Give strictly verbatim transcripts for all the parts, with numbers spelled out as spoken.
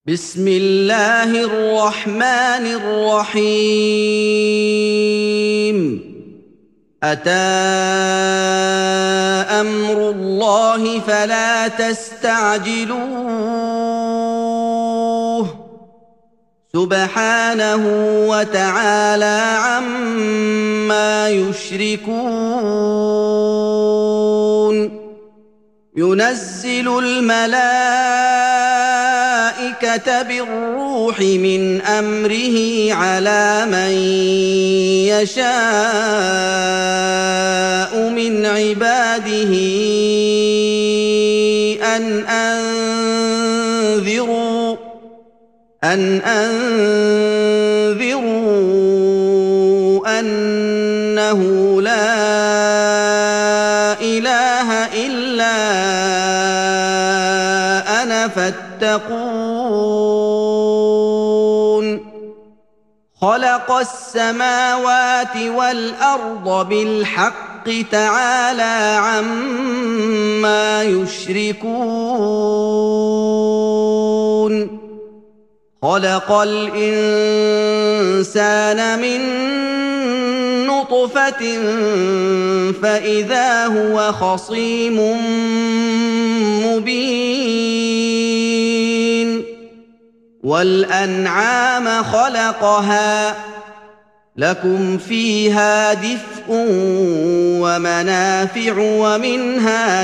بسم الله الرحمن الرحيم أتى أمر الله فلا تستعجلوه سبحانه وتعالى عما يشركون ينزل الملائكة بالروح من أمره على من يشاء من عباده أن أنذروا أن أنذروا أنه لا إله إلا أنا فاتقون خلق السماوات والأرض بالحق تعالى عما يشركون خلق الإنسان من نطفة فإذا هو خصيم مبين والأنعام خلقها لكم فيها دفء ومنافع ومنها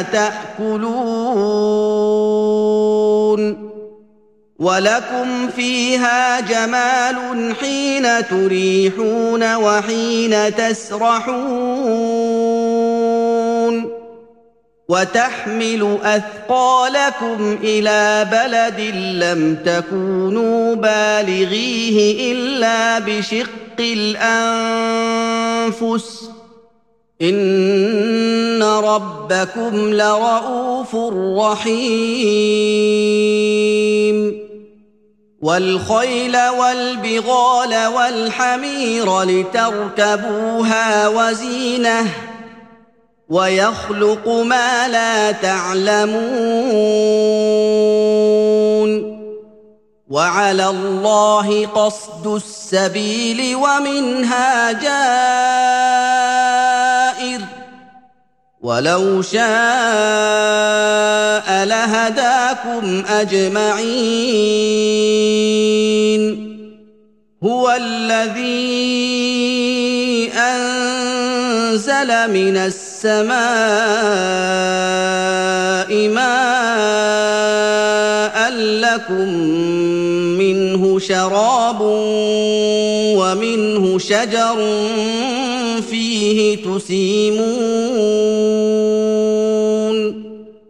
تأكلون ولكم فيها جمال حين تريحون وحين تسرحون وتحمل أثقالكم إلى بلد لم تكونوا بالغيه إلا بشق الأنفس إن ربكم لرءوف رحيم والخيل والبغال والحمير لتركبوها وزينة ويخلق ما لا تعلمون وعلى الله قصد السبيل ومنها جائر ولو شاء لهداكم أجمعين هو الذي أنزل من السماء ماء لكم منه شراب ومنه شجر فيه تسيمون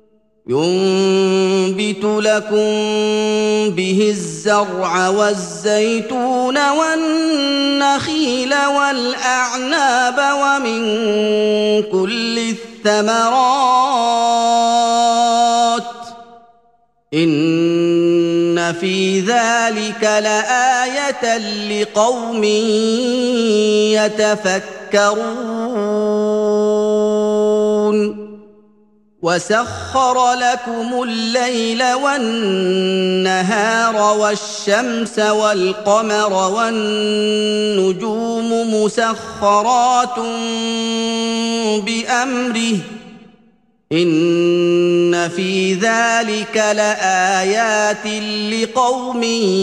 ينبت لكم به الزرع والزيتون والنخيل والأعناب ومن كل الثمرات إن في ذلك لآية لقوم يتفكرون وسخر لكم الليل والنهار والشمس والقمر والنجوم مسخرات بأمره إن في ذلك لآيات لقوم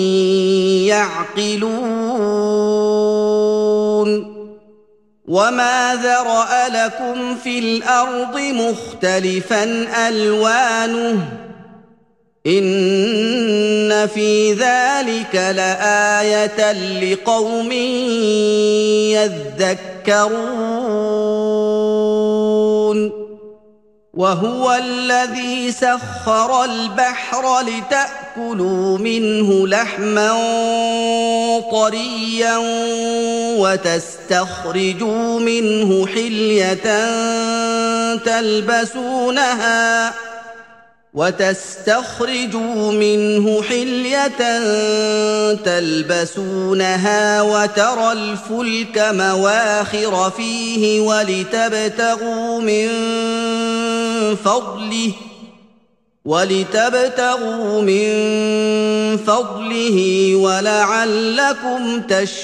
يعقلون وما ذرأ لكم في الأرض مختلفا ألوانه إن في ذلك لآية لقوم يذكرون وهو الذي سخر البحر لتأكلوا منه لحما طريا وتستخرجوا منه حلية تلبسونها وتستخرجوا منه حلية تلبسونها وترى الفلك مواخر فيه ولتبتغوا من فضله ولتبتغوا من فضله ولعلكم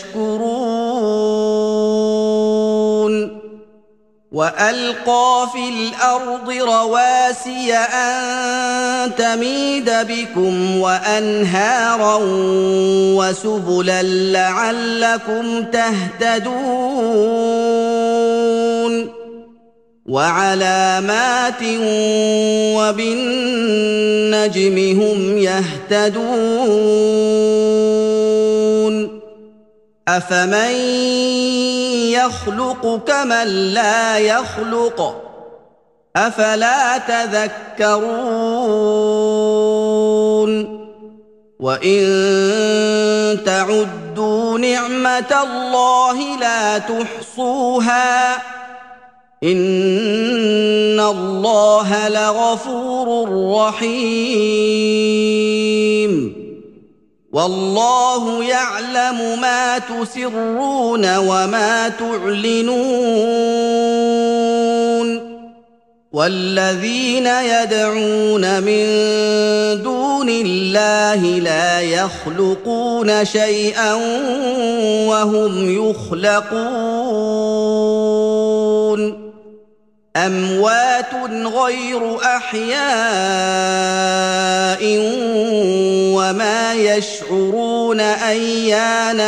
تشكرون وألقى في الأرض رواسي أن تميد بكم وأنهارا وسبلا لعلكم تهتدون وعلامات وبالنجم هم يهتدون أفمن يخلق كمن لا يخلق أفلا تذكرون وإن تعدوا نعمة الله لا تحصوها إن الله لغفور رحيم والله يعلم ما تسرون وما تعلنون والذين يدعون من دون الله لا يخلقون شيئا وهم يخلقون أموات غير أحياء وما يشعرون أيان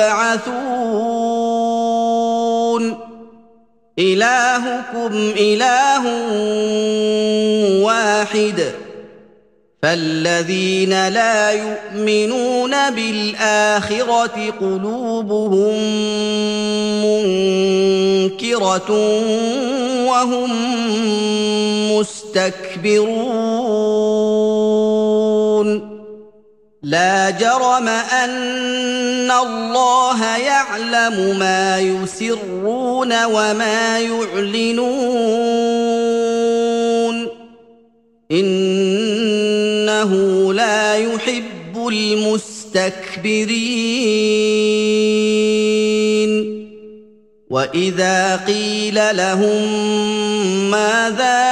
يبعثون إلهكم إله واحد فالذين لا يؤمنون بالآخرة قلوبهم منكرة وهم مستكبرون لا جرم أن الله يعلم ما يسرون وما يعلنون إنه لا يحب المستكبرين وإذا قيل لهم ماذا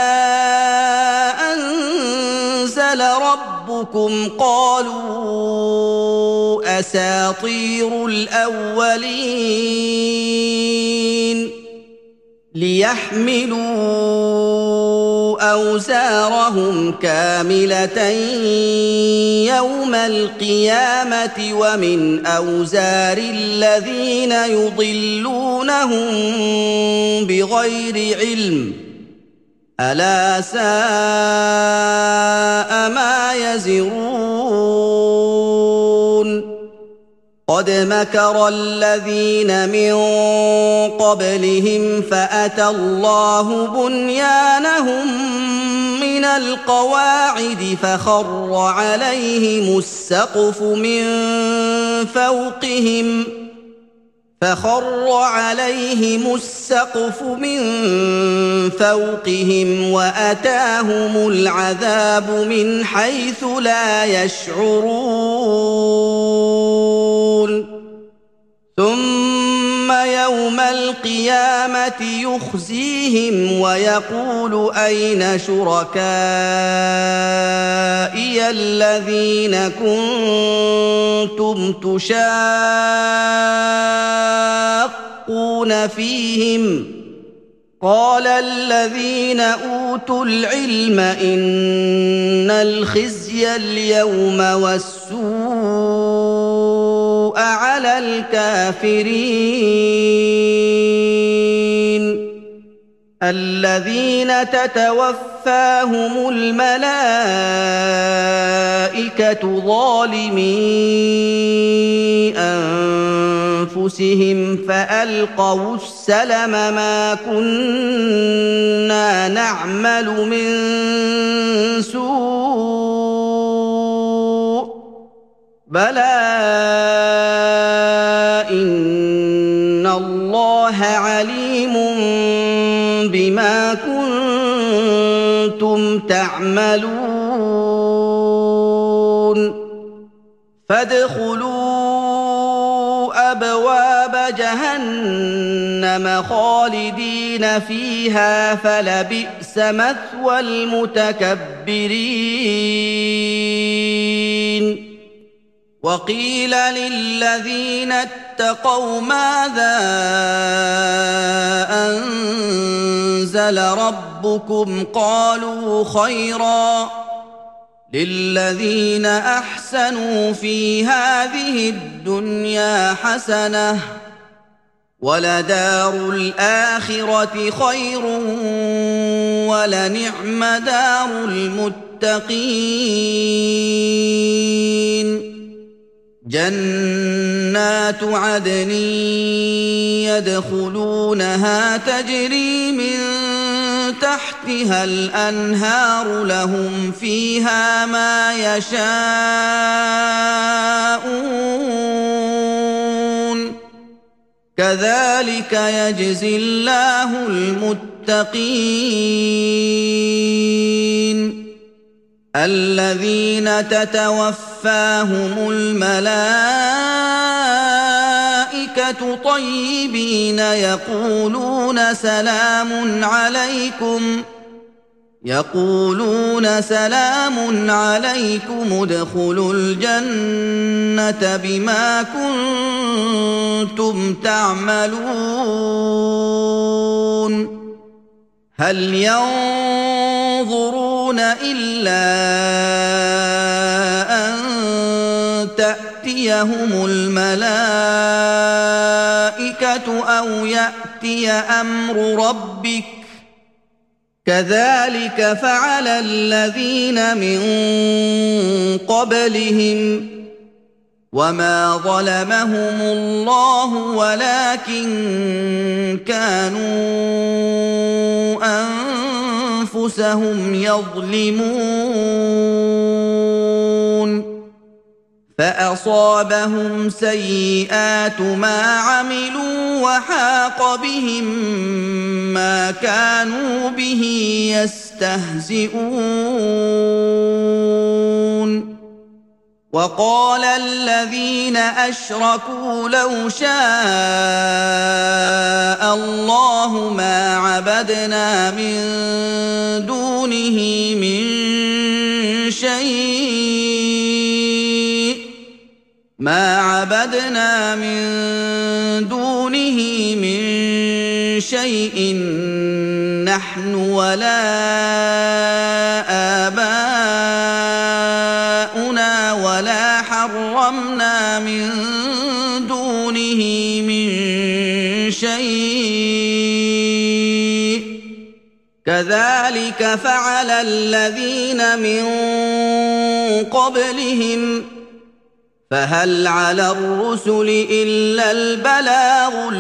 أنزل ربكم قالوا أساطير الأولين ليحملوا أوزارهم كاملة يوم القيامة ومن أوزار الذين يضلونهم بغير علم ألا ساء ما يزرون قد مكر الذين من قبلهم فأتى الله بنيانهم من القواعد فخر عليهم السقف من فوقهم فخر عليهم السقف من فوقهم وأتاهم العذاب من حيث لا يشعرون ثم يوم القيامة يخزيهم ويقول أين شركائي الذين كنتم تشاقون فيهم قال الذين أوتوا العلم إن الخزي اليوم والسوء على الكافرين الذين تتوفاهم الملائكة ظالمي أنفسهم فألقوا السلم ما كنا نعمل من سوء بلى إن الله عليم بما كنتم تعملون فادخلوا أبواب جهنم خالدين فيها فلبئس مثوى المتكبرين وقيل للذين اتقوا ماذا أنزل ربكم قالوا خيرا للذين أحسنوا في هذه الدنيا حسنة ولدار الآخرة خير ولنعم دار المتقين جنات عدن يدخلونها تجري من تحتها الأنهار لهم فيها ما يشاءون كذلك يجزي الله المتقين الذين تتوفاهم الملائكة طيبين يقولون سلام عليكم يقولون سلام عليكم ادخلوا الجنة بما كنتم تعملون هل ينظرون إلا أن تأتيهم الملائكة أو يأتي أمر ربك كذلك فعل الذين من قبلهم وما ظلمهم الله ولكن كانوا أنفسهم يظلمون فأصابهم سيئات ما عملوا وحاق بهم ما كانوا به يستهزئون وقال الذين أشركوا لو شاء الله ما عبدنا من دونه من شيء ما عبدنا من دونه من شيء نحن ولا آباؤنا ولا حرمنا من دونه من شيء كذلك فعل الذين من قبلهم فهل على الرسل إلا البلاغ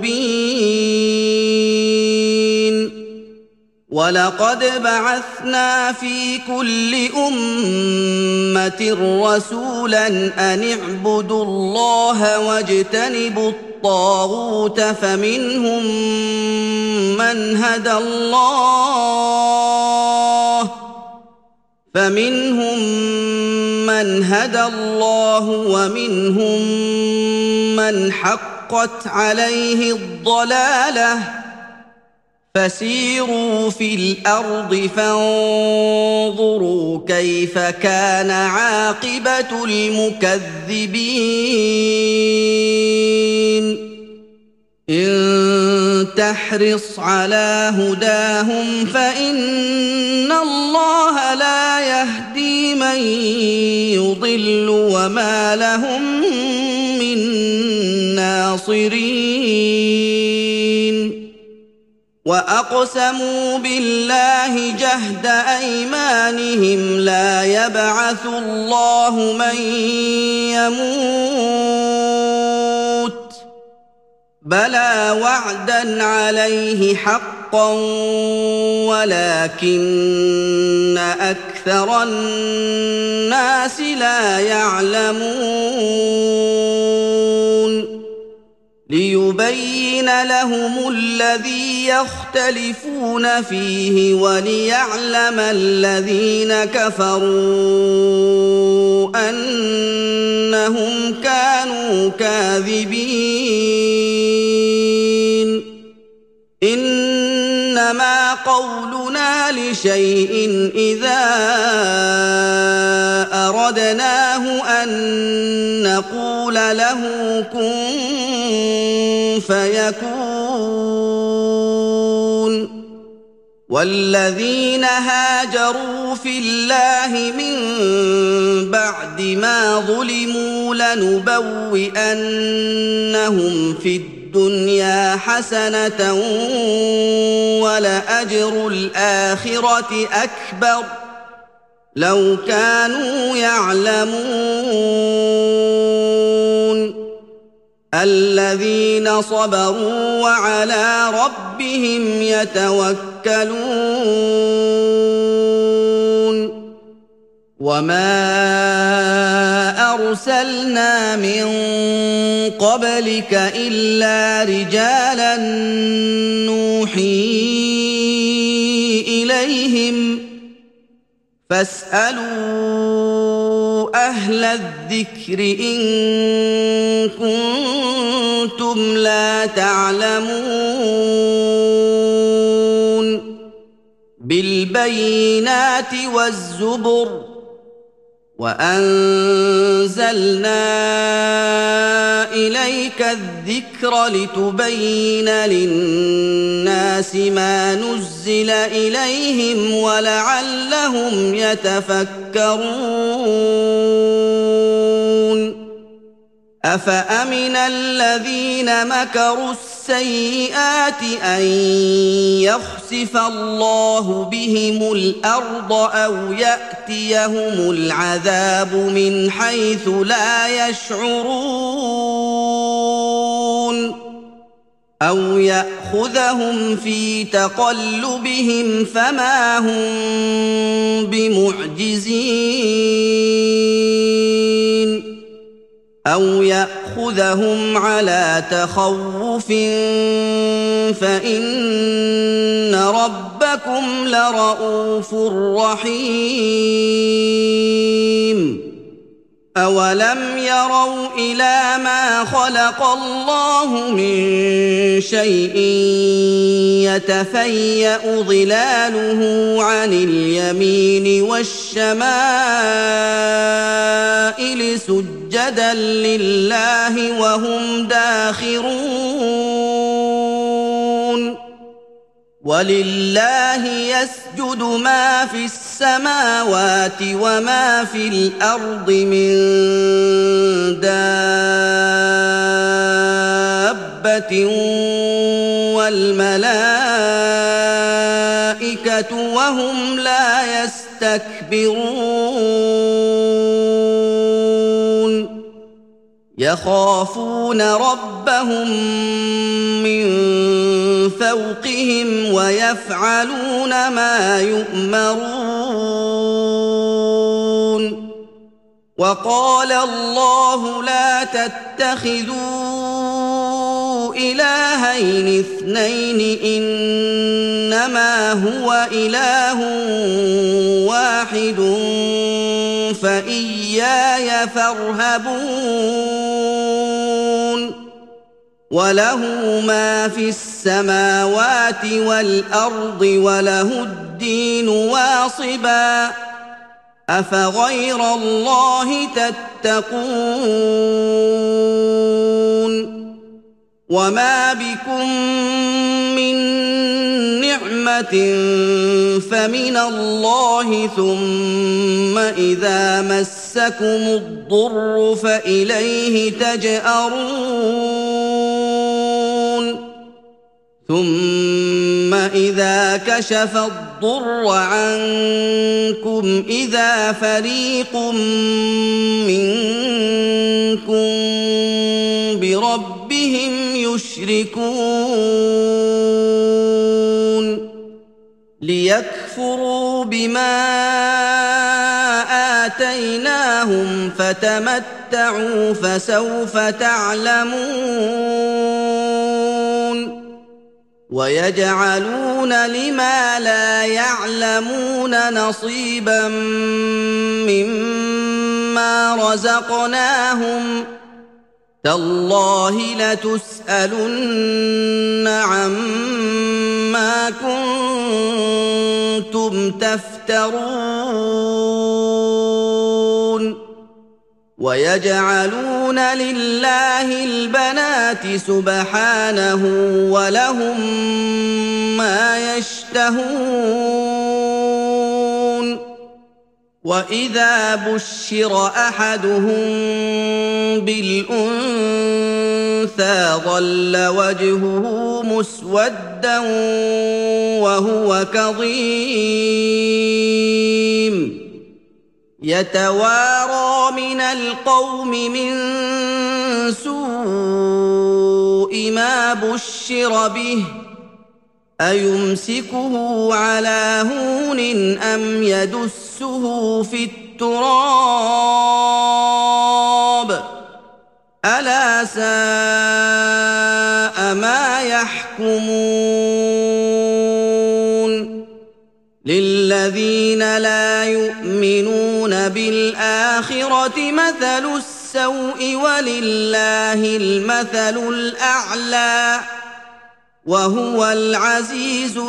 المبين ولقد بعثنا في كل أمة رسولا أن اعبدوا الله واجتنبوا الطاغوت فمنهم من هدى الله فمنهم من هدى الله ومنهم من حقت عليه الضلالة فسيروا في الأرض فانظروا كيف كان عاقبة المكذبين إن تحرص على هداهم فإن الله لا يهدي من يضل وما لهم من ناصرين وأقسموا بالله جهد أيمانهم لا يبعث الله من يموت بلى وعدا عليه حقا ولكن أكثر الناس لا يعلمون ليبين لهم الذي يختلفون فيه وليعلم الذين كفروا أنهم كانوا كاذبين إنما قولنا لشيء إذا أردناه أن نقول له كن فيكون والذين هاجروا في الله من بعد ما ظلموا لنبوئنهم في الدنيا حسنة ولأجر الآخرة أكبر لو كانوا يعلمون الذين صبروا وعلى ربهم يتوكلون وما أرسلنا من قبلك إلا رجالا نوحي إليهم فاسألوا أهل الذكر إن كنتم لا تعلمون بالبينات والزبر وأنزلنا إليك الذكر لتبين للناس ما نزل إليهم ولعلهم يتفكرون أفأمن الذين مكروا السيئات أن يخسف الله بهم الأرض أو يأتيهم العذاب من حيث لا يشعرون أو يأخذهم في تقلبهم فما هم بمعجزين أو يأخذهم على تخوف فإن ربكم لرءوف رحيم أولم يروا إلى ما خلق الله من شيء يتفيأ ظلاله عن اليمين والشمائل سجدا لله وهم داخرون ولله يسجد ما في السماوات وما في الأرض من دابة والملائكة وهم لا يستكبرون يخافون ربهم من فوقهم ويفعلون ما يؤمرون وقال الله لا تتخذوا إلهين اثنين إنما هو إله واحد فإياي فارهبون وله ما في السماوات والأرض وله الدين واصبا أفغير الله تتقون وما بكم من نعمة فمن الله ثم إذا مسكم الضر فإليه تجأرون ثم إذا كشف الضر عنكم إذا فريق منكم بربهم يشركون ليكفروا بما آتيناهم فتمتعوا فسوف تعلمون ويجعلون لما لا يعلمون نصيبا مما رزقناهم تالله لتسألن عما كنتم تفترون ويجعلون لله البنات سبحانه ولهم ما يشتهون وإذا بشر أحدهم بالأنثى ظل وجهه مسودا وهو كظيم يتوارى من القوم من سوء ما بشر به أيمسكه على هون أم يدسه في التراب ألا ساء ما يحكمون للذين لا يؤمنون بالآخرة مثل السوء ولله المثل الأعلى وهو العزيز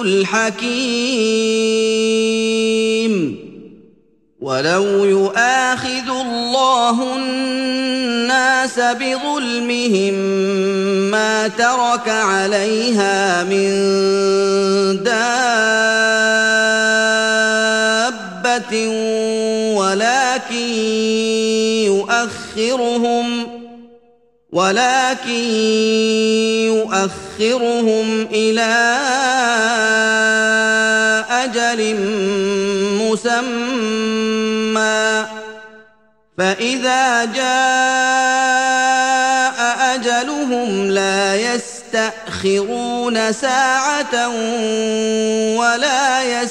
الحكيم ولو يؤاخذ الله الناس بظلمهم ما ترك عليها من دابة ولكن يؤخرهم ولكن يؤخرهم إلى أجل مسمى فإذا جاء أجلهم لا يستأخرون ساعة ولا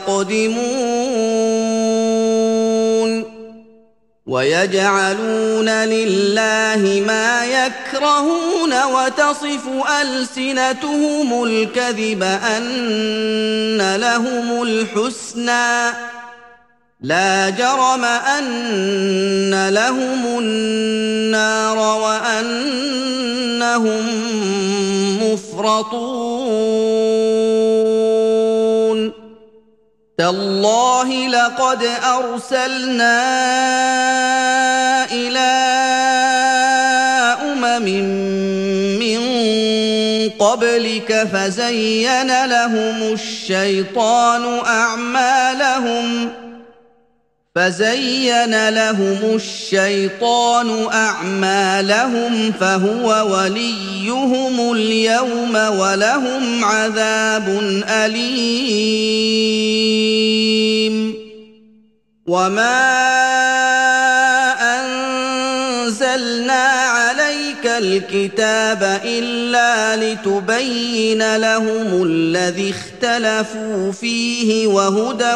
يستقدمون ويجعلون لله ما يكرهون وتصف ألسنتهم الكذب أن لهم الحسنى لا جرم أن لهم النار وأنهم مفرطون تالله لقد أرسلنا إلى أمم من قبلك فزين لهم الشيطان أعمالهم فزين لهم الشيطان أعمالهم فهو وليهم اليوم ولهم عذاب أليم وما أنزلنا عليك الكتاب إلا لتبين لهم الذي اختلفوا فيه وهدى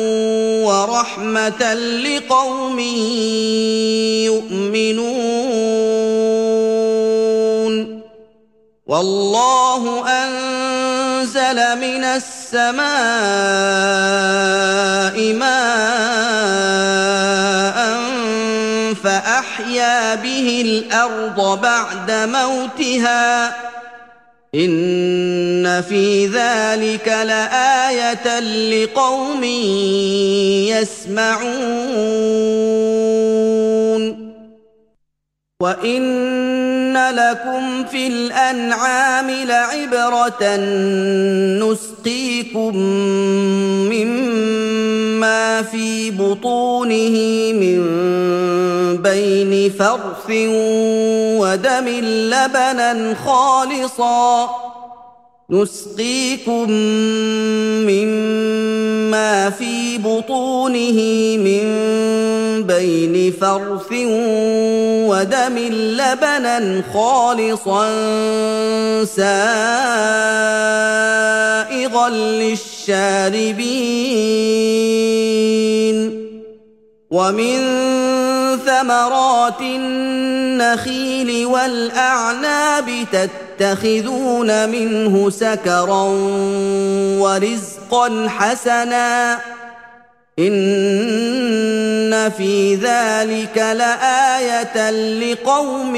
ورحمة لقوم يؤمنون والله أنزل من السماء ماء فأحيا به الأرض بعد موتها إن في ذلك لآية لقوم يسمعون وإن لكم في الأنعام لعبرة نسقيكم مما في بطونه من بين فرث ودم لبنا خالصا نسقيكم مما في بطونه من بين فرث ودم لبنا خالصا سائغا للشاربين ومن ثمرات النخيل والأعناب تتخذون منه سكرا ورزقا حسنا إن في ذلك لآية لقوم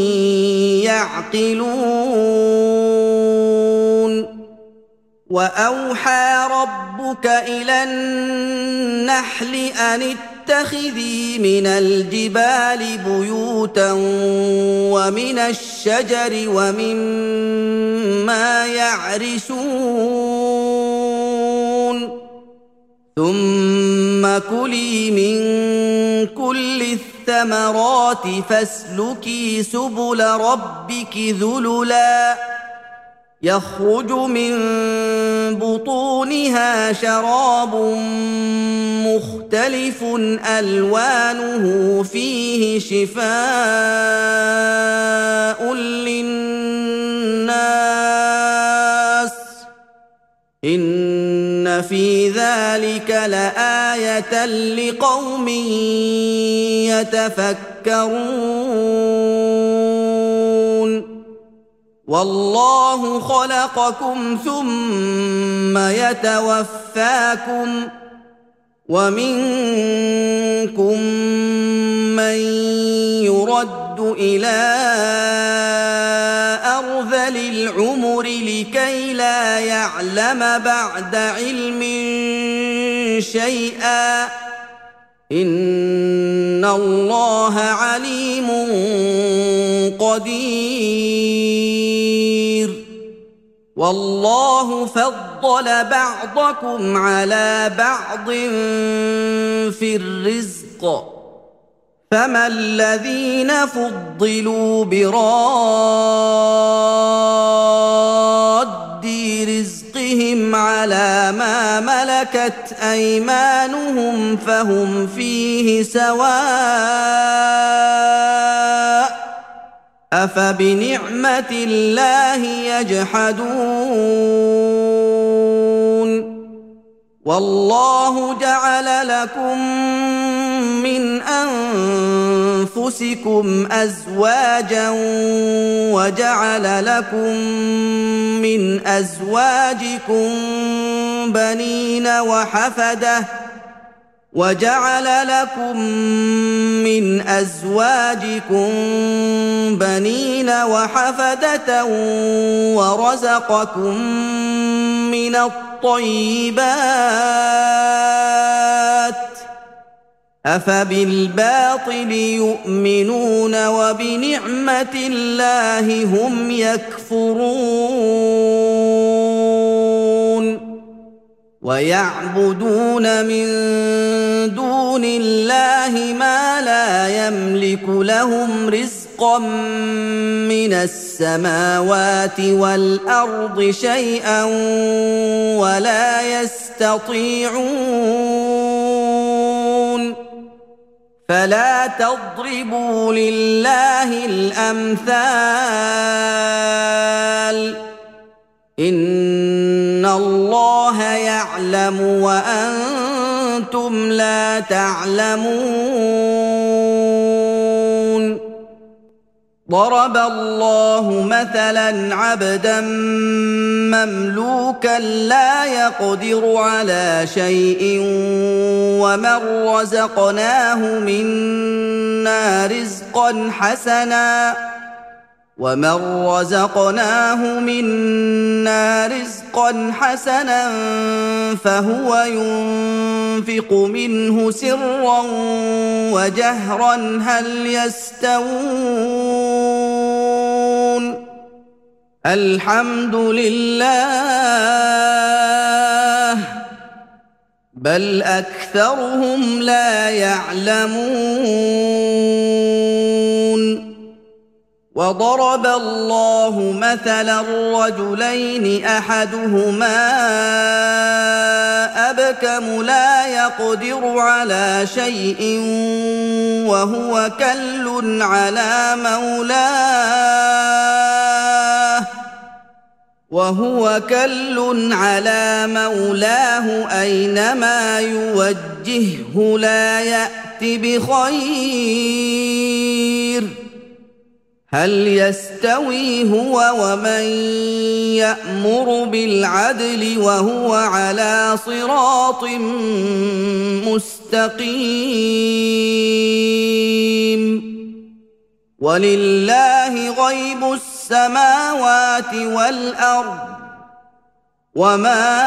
يعقلون وأوحى ربك إلى النحل أن تتخذي من الجبال بيوتا ومن الشجر ومما يعرشون ثم كلي من كل الثمرات فاسلكي سبل ربك ذللا يخرج من بطونها شراب مختلف ألوانه فيه شفاء للناس إن في ذلك لآية لقوم يتفكرون والله خلقكم ثم يتوفاكم ومنكم من يرد إلى أرذل العمر لكي لا يعلم بعد علم شيئا إن الله عليم قدير والله فضل بعضكم على بعض في الرزق فما الذين فضلوا براد رزقهم على ما ملكت أيمانهم فهم فيه سواء أفبنعمة الله يجحدون والله جعل لكم من أنفسكم أزواجا وجعل لكم من أزواجكم بنين وحفدة وجعل لكم من أزواجكم بنين وحفدة ورزقكم من الطيبات أفبالباطل يؤمنون وبنعمة الله هم يكفرون ويعبدون من دون الله ما لا يملك لهم رزقا من السماوات والأرض شيئا ولا يستطيعون فلا تضربوا لله الأمثال إن الله يعلم وأنتم لا تعلمون ضرب الله مثلا عبدا مملوكا لا يقدر على شيء ومن رزقناه منا رزقا حسنا ومن رزقناه منا رزقا حسنا فهو ينفق منه سرا وجهرا هل يستوون الحمد لله بل أكثرهم لا يعلمون وضرب الله مثلا رجلين أحدهما أبكم لا يقدر على شيء وهو كل على مولاه وهو كل على مولاه أينما يوجهه لا يأت بخير هل يستوي هو ومن يأمر بالعدل وهو على صراط مستقيم ولله غيب السماوات والأرض وما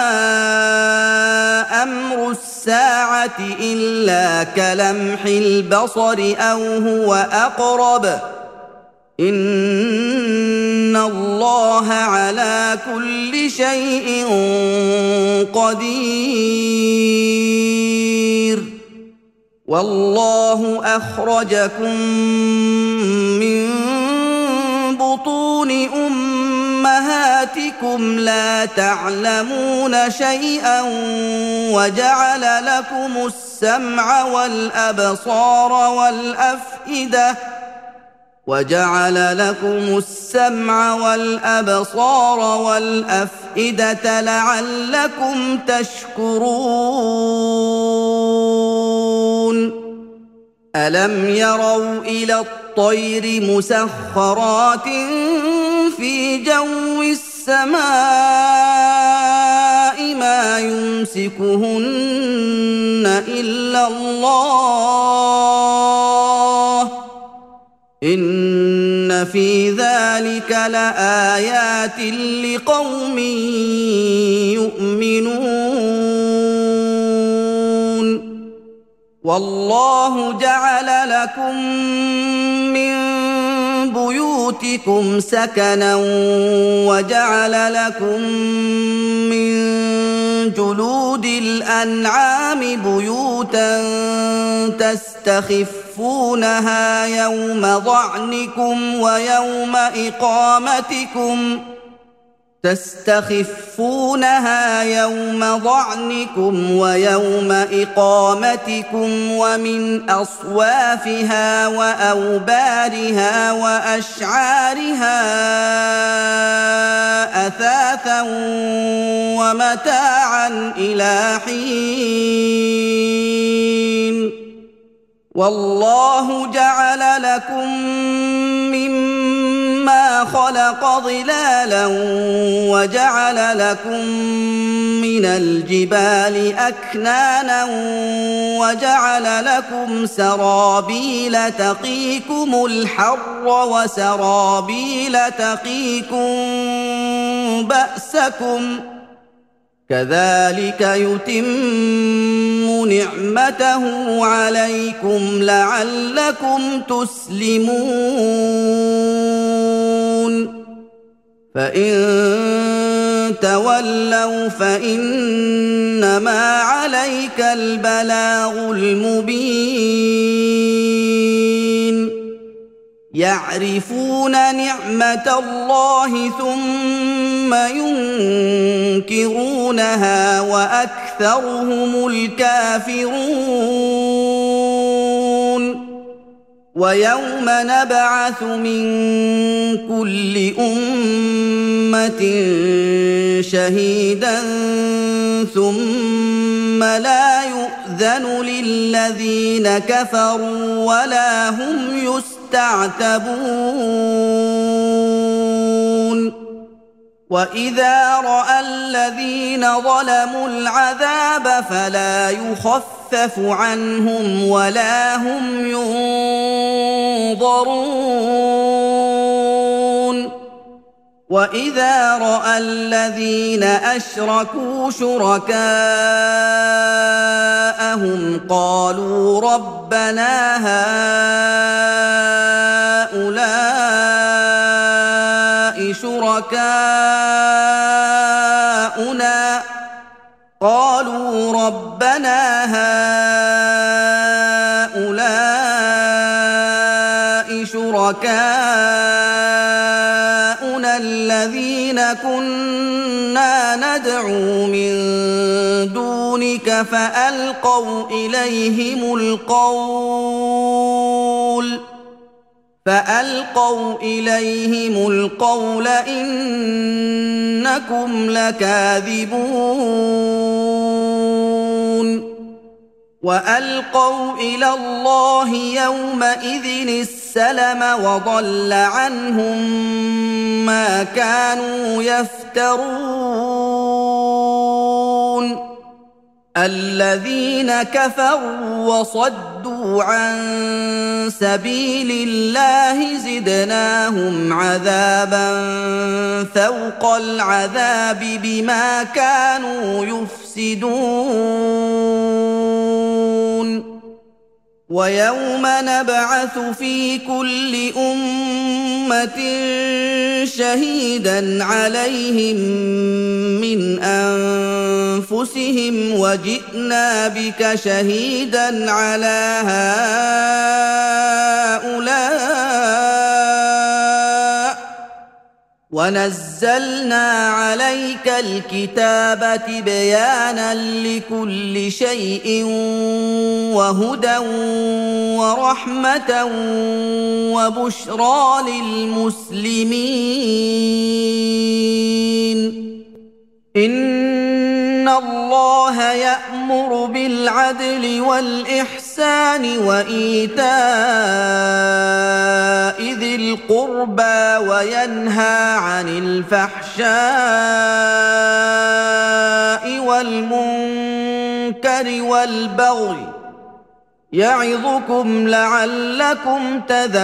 أمر الساعة إلا كلمح البصر أو هو أقرب إن الله على كل شيء قدير والله أخرجكم من بطون أمهاتكم لا تعلمون شيئا وجعل لكم السمع والأبصار والأفئدة وجعل لكم السمع والأبصار والأفئدة لعلكم تشكرون ألم يروا إلى الطير مسخرات في جو السماء ما يمسكهن إلا الله إن في ذلك لآيات لقوم يؤمنون والله جعل لكم من بيوتكم سكنا وجعل لكم من جلود الأنعام بيوتا تستخفونها يوم ظعنكم ويوم إقامتكم تستخفونها يوم ظعنكم ويوم إقامتكم ومن أصوافها وأوبارها وأشعارها أثاثا ومتاعا إلى حين والله جعل لكم مما خلق ظلالا وجعل لكم من الجبال أكنانا وجعل لكم سرابيل تقيكم الحر وسرابيل تقيكم بأسكم كذلك يتم نعمته عليكم لعلكم تسلمون فإن تولوا فإنما عليك البلاغ المبين يعرفون نعمة الله ثم ينكرونها وأكثرهم الكافرون ويوم نبعث من كل أمة شهيدا ثم لا يؤذن للذين كفروا ولا هم يستعتبون وإذا رأى الذين ظلموا العذاب فلا يخفف عنهم ولا هم ينظرون وإذا رأى الذين أشركوا شركاءهم قالوا ربنا هؤلاء شركاؤنا قالوا ربنا هؤلاء شركاؤنا الذين كنا ندعو من دونك فألقوا إليهم القول فألقوا إليهم القول إنكم لكاذبون وألقوا إلى الله يومئذ السلم وضل عنهم ما كانوا يفترون الذين كفروا وصدوا عن سبيل الله الله زدناهم عذابا فوق العذاب بما كانوا يفسدون ويوم نبعث في كل أمة شهيدا عليهم من أنفسهم وجئنا بك شهيدا على هؤلاء ونزلنا عليك الكتاب تبيانا لكل شيء وهدى ورحمة وبشرى للمسلمين إن الله يأمر بالعدل والإحسان وإيتاء ذي القربى وينهى عن الفحشاء والمنكر والبغي يعظكم لعلكم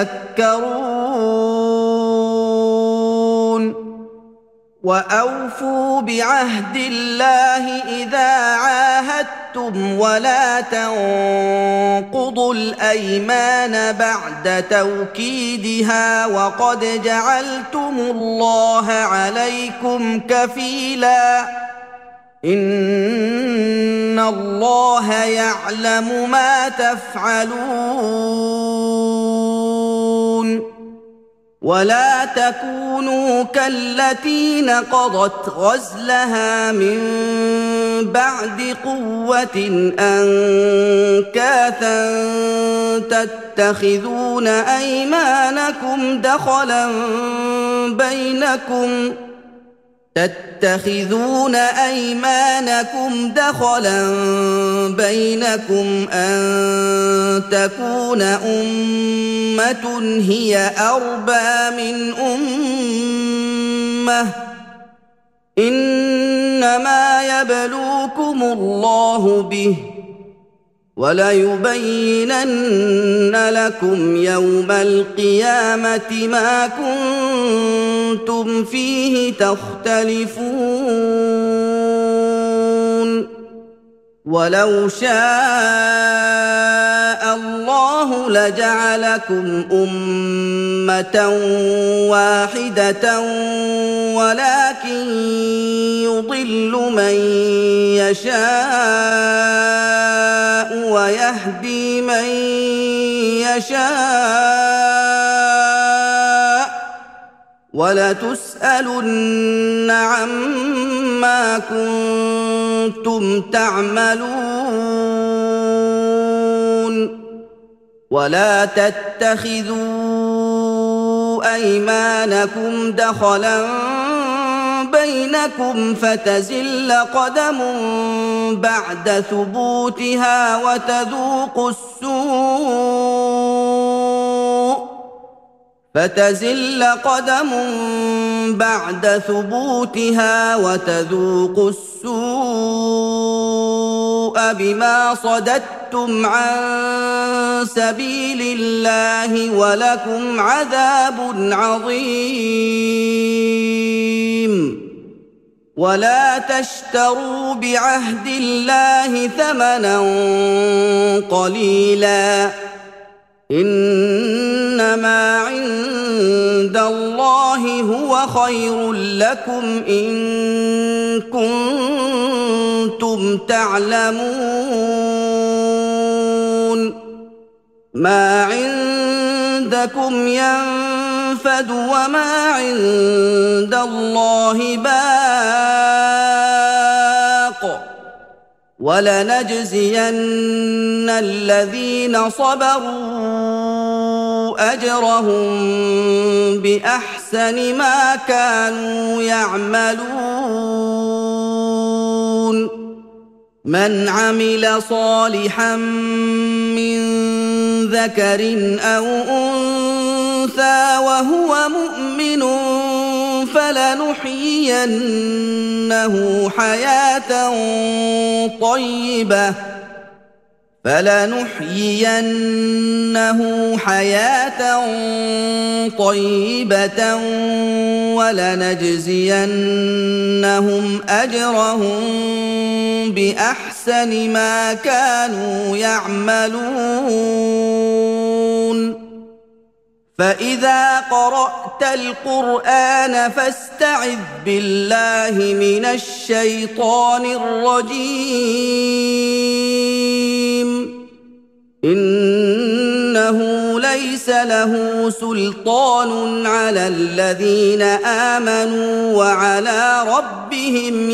تذكرون وأوفوا بعهد الله إذا عاهدتم ولا تنقضوا الأيمان بعد توكيدها وقد جعلتم الله عليكم كفيلا إن الله يعلم ما تفعلون ولا تكونوا كالتي نقضت غزلها من بعد قوة أنكاثا تتخذون أيمانكم دخلا بينكم تتخذون أيمانكم دخلا بينكم أن تكون أمة هي أربى من أمة إنما يبلوكم الله به وليبينن لكم يوم القيامة ما كنتم فيه تختلفون ولو شاء الله لجعلكم أمة واحدة ولكن يضل من يشاء ويهدي من يشاء ولتسألن عما كنتم تعملون ولا تتخذوا أيمانكم دخلا بينكم فتزل قدم بعد ثبوتها وتذوقوا السوء فتزل قدم بعد ثبوتها وتذوقوا السوء بما صددتم عن سبيل الله ولكم عذاب عظيم ولا تشتروا بعهد الله ثمنا قليلا إنما عند الله هو خير لكم إن كنتم تعلمون ما عندكم ينفد وما عند الله باق ولنجزين الذين صبروا أجرهم بأحسن ما كانوا يعملون من عمل صالحا من ذكر أو أنثى وهو مؤمن فلنحيينه حياة طيبة فلنحيينه حياة طيبة ولنجزينهم أجرهم بأحسن ما كانوا يعملون فإذا قرأت القرآن فاستعذ بالله من الشيطان الرجيم إنه ليس له سلطان على الذين آمنوا وعلى ربهم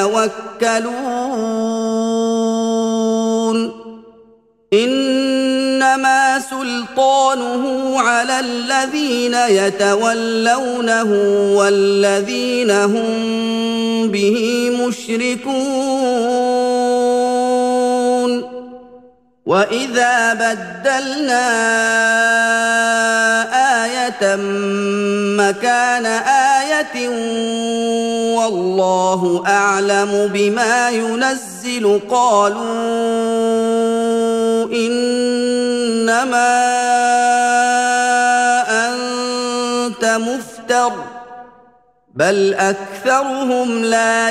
يتوكلون إنما سلطانه على الذين يتولونه والذين هم به مشركون وإذا بدلنا آية مكان آية والله أعلم بما ينزل قالوا إنما أنت مفتر بل أكثرهم لا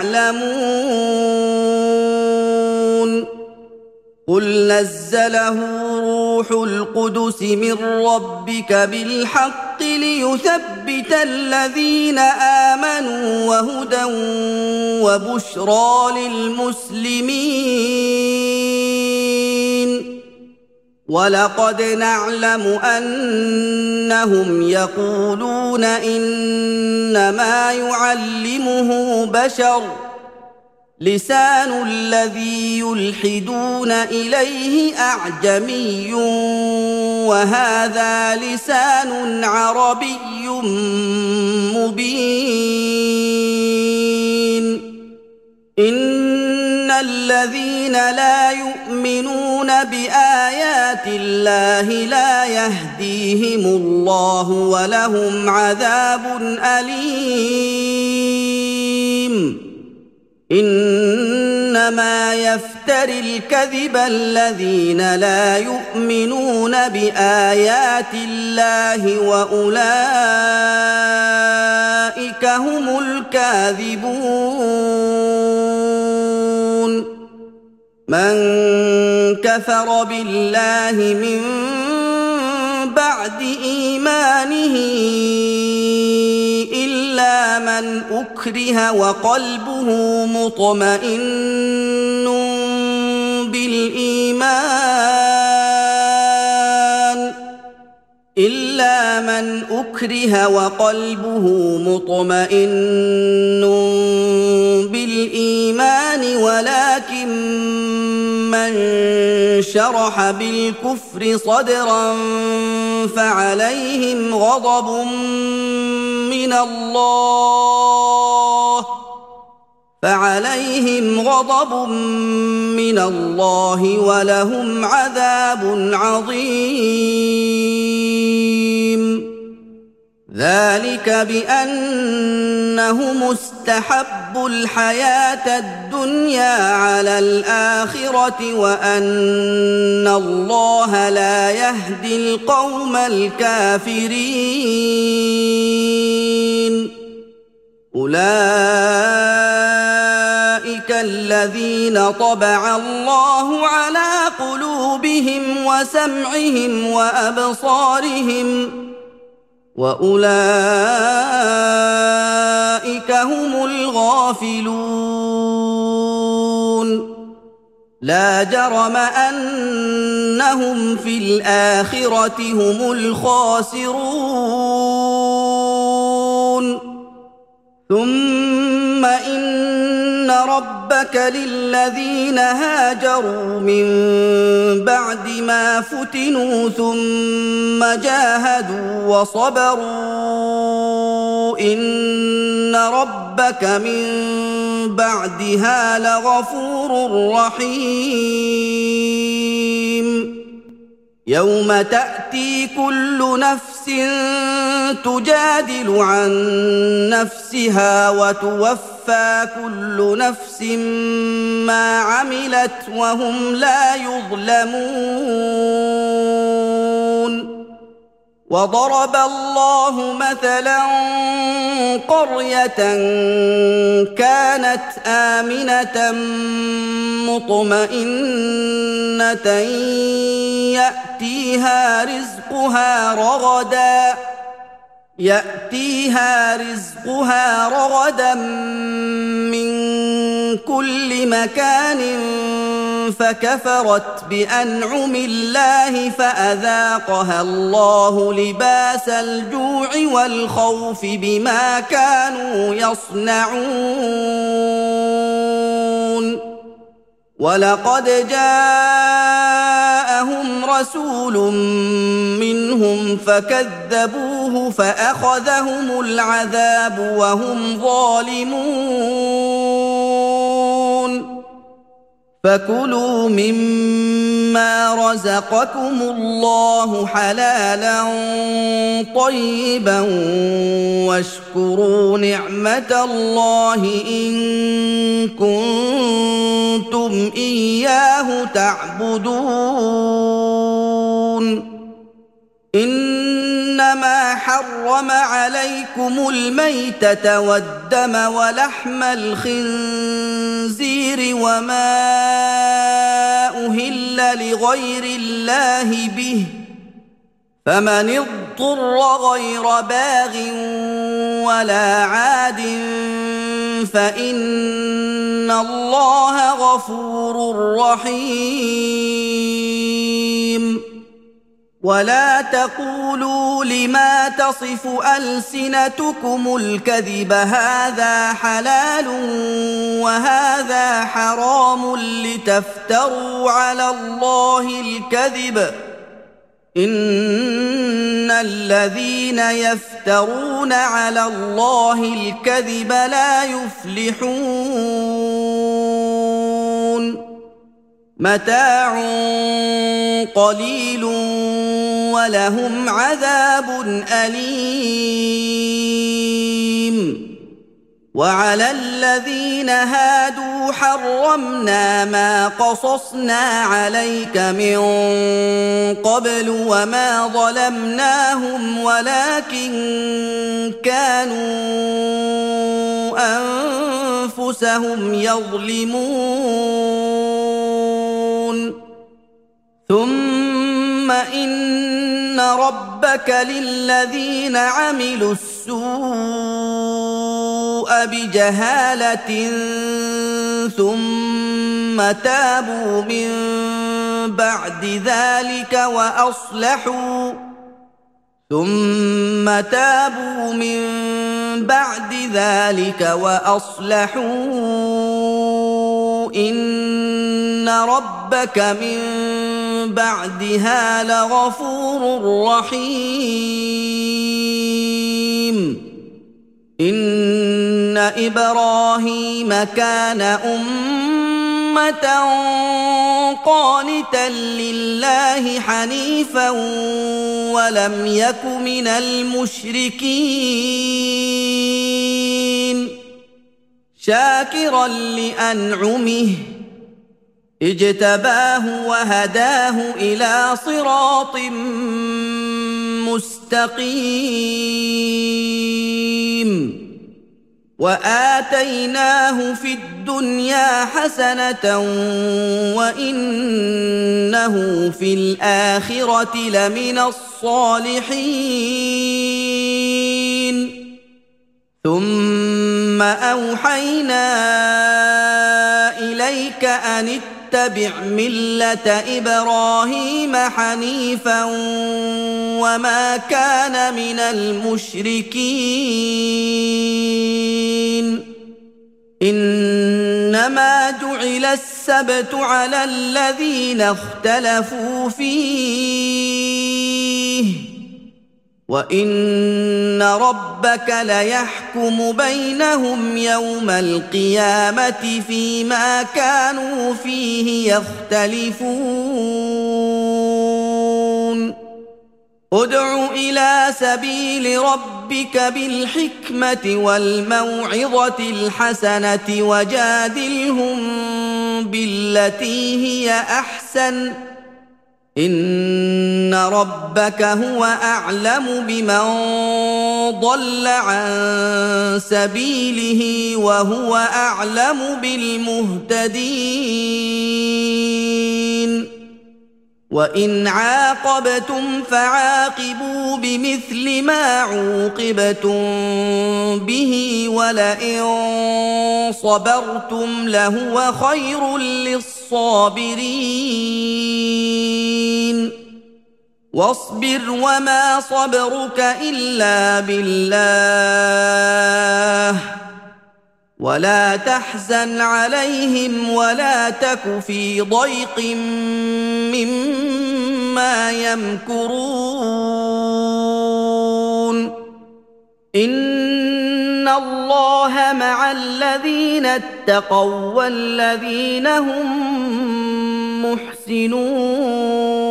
يعلمون قل نزله روح القدس من ربك بالحق ليثبت الذين آمنوا وهدى وبشرى للمسلمين ولقد نعلم أنهم يقولون إنما يعلمه بشر لسان الذي يلحدون إليه أعجمي وهذا لسان عربي مبين إن الذين لا يؤمنون بآيات الله لا يهديهم الله ولهم عذاب أليم إنما يفتري الكذب الذين لا يؤمنون بآيات الله وأولئك هم الكاذبون من كفر بالله من بعد إيمانه إلا من أكره وقلبه مطمئن بالإيمان إلا من أكره وقلبه مطمئن بالإيمان ولكن من شرح بالكفر صدرا فعليهم غضب من الله فعليهم غضب من الله ولهم عذاب عظيم ذلك بأنهم استحبوا الحياة الدنيا على الآخرة وأن الله لا يهدي القوم الكافرين أولئك الذين طبع الله على قلوبهم وسمعهم وأبصارهم وأولئك هم الغافلون لا جرم أنهم في الآخرة هم الخاسرون ثم إن ربك للذين هاجروا من بعد ما فتنوا ثم جاهدوا وصبروا إن ربك من بعدها لغفور رحيم يوم تأتي كل نفس تجادل عن نفسها وتوفى كل نفس ما عملت وهم لا يظلمون وضرب الله مثلا قرية كانت آمنة مطمئنة يأتيها رزقها رغدا يأتيها رزقها رغدا من كل مكان فكفرت بأنعم الله فأذاقها الله لباس الجوع والخوف بما كانوا يصنعون ولقد جاءهم رسول منهم فكذبوه فأخذهم العذاب وهم ظالمون فكلوا مما رزقكم الله حلالا طيبا واشكروا نعمة الله إن كنتم إياه تعبدون إنما حرم عليكم الميتة والدم ولحم الخنزير وما أهل لغير الله به فمن اضطر غير باغ ولا عاد فإن الله غفور رحيم ولا تقولوا لما تصف ألسنتكم الكذب هذا حلال وهذا حرام لتفتروا على الله الكذب إن الذين يفترون على الله الكذب لا يفلحون متاع قليل ولهم عذاب أليم وعلى الذين هادوا حرمنا ما قصصنا عليك من قبل وما ظلمناهم ولكن كانوا أنفسهم يظلمون ثم إن ربك للذين عملوا السوء بجهالة ثم تابوا من بعد ذلك وأصلحوا ثم تابوا من بعد ذلك وأصلحوا إن ربك من بعدها لغفور رحيم إن إبراهيم كان أمة قانتا لله حنيفا ولم يك من المشركين شاكرا لأنعمه اجتباه وهداه إلى صراط مستقيم وآتيناه في الدنيا حسنة وإنه في الآخرة لمن الصالحين ثم أوحينا إليك أن اتبع ملة إبراهيم حنيفا وما كان من المشركين إنما جعل السبت على الذين اختلفوا فيه وإن ربك ليحكم بينهم يوم القيامة فيما كانوا فيه يختلفون ادع إلى سبيل ربك بالحكمة والموعظة الحسنة وجادلهم بالتي هي أحسن إن ربك هو أعلم بمن ضل عن سبيله وهو أعلم بالمهتدين وإن عاقبتم فعاقبوا بمثل ما عوقبتم به ولئن صبرتم لهو خير للصابرين واصبر وما صبرك إلا بالله ولا تحزن عليهم ولا تك في ضيق مما يمكرون إن الله مع الذين اتقوا والذين هم محسنون